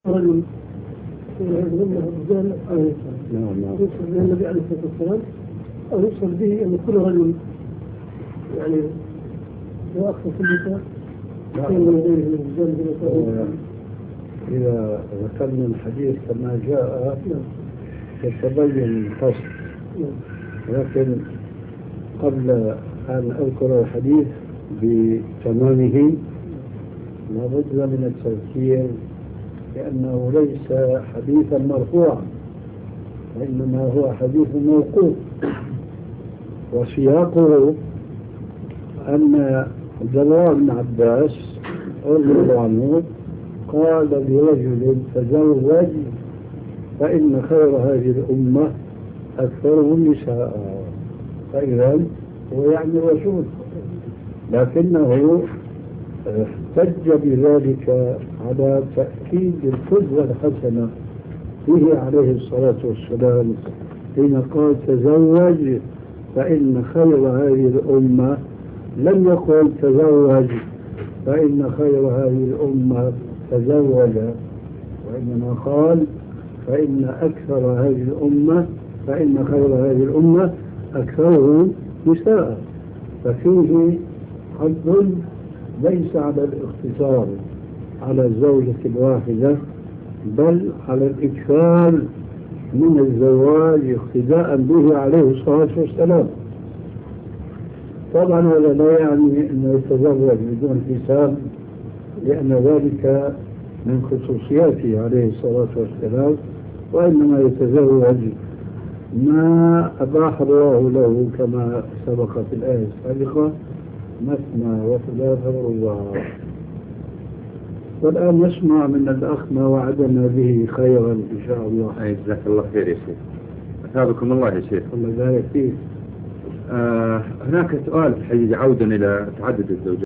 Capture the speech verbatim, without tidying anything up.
رجل يظلمه الرجال أو نعم نعم يوصل به النبي عليه الصلاة والسلام، أو يوصل به أن كل رجل يعني هو أكثر في النساء خير من غيره من الرجال. إذا ذكرنا الحديث كما جاء يتبين الفصل، ولكن قبل أن أذكر الحديث بتمامه لابد من التذكير لأنه ليس حديثا مرفوعا وإنما هو حديث موقوف، وسياقه أن عبد الله بن عباس رضي الله عنه قال لرجل تزوج فإن خير هذه الأمة أكثرهم نساء، فإذا هو يعني الرسول، لكنه احتج بذلك على تأكيد القدوة الحسنة فيه عليه الصلاة والسلام حين قال تزوج فإن خير هذه الأمة، لم يقل تزوج فإن خير هذه الأمة تزوج، وإنما قال فإن أكثر هذه الأمة فإن خير هذه الأمة أكثرهم نساء، ففيه حظ ليس على الاقتصار على الزوجة الواحدة بل على الإكثار من الزواج اقتداء به عليه الصلاة والسلام. طبعا هذا لا يعني أنه يتزوج بدون حساب، لأن ذلك من خصوصياته عليه الصلاة والسلام، وإنما يتزوج ما أباح الله له كما سبق في الآية السابقة مثنى وثلاث ورباع. والآن نسمع من الأخ ما وعدنا به خيرا إن شاء الله. جزاك الله خير يا شيخ، أثابكم الله يا شيخ. الله يبارك فيك. آه هناك سؤال حقيقة عودا إلى تعدد الزوجات.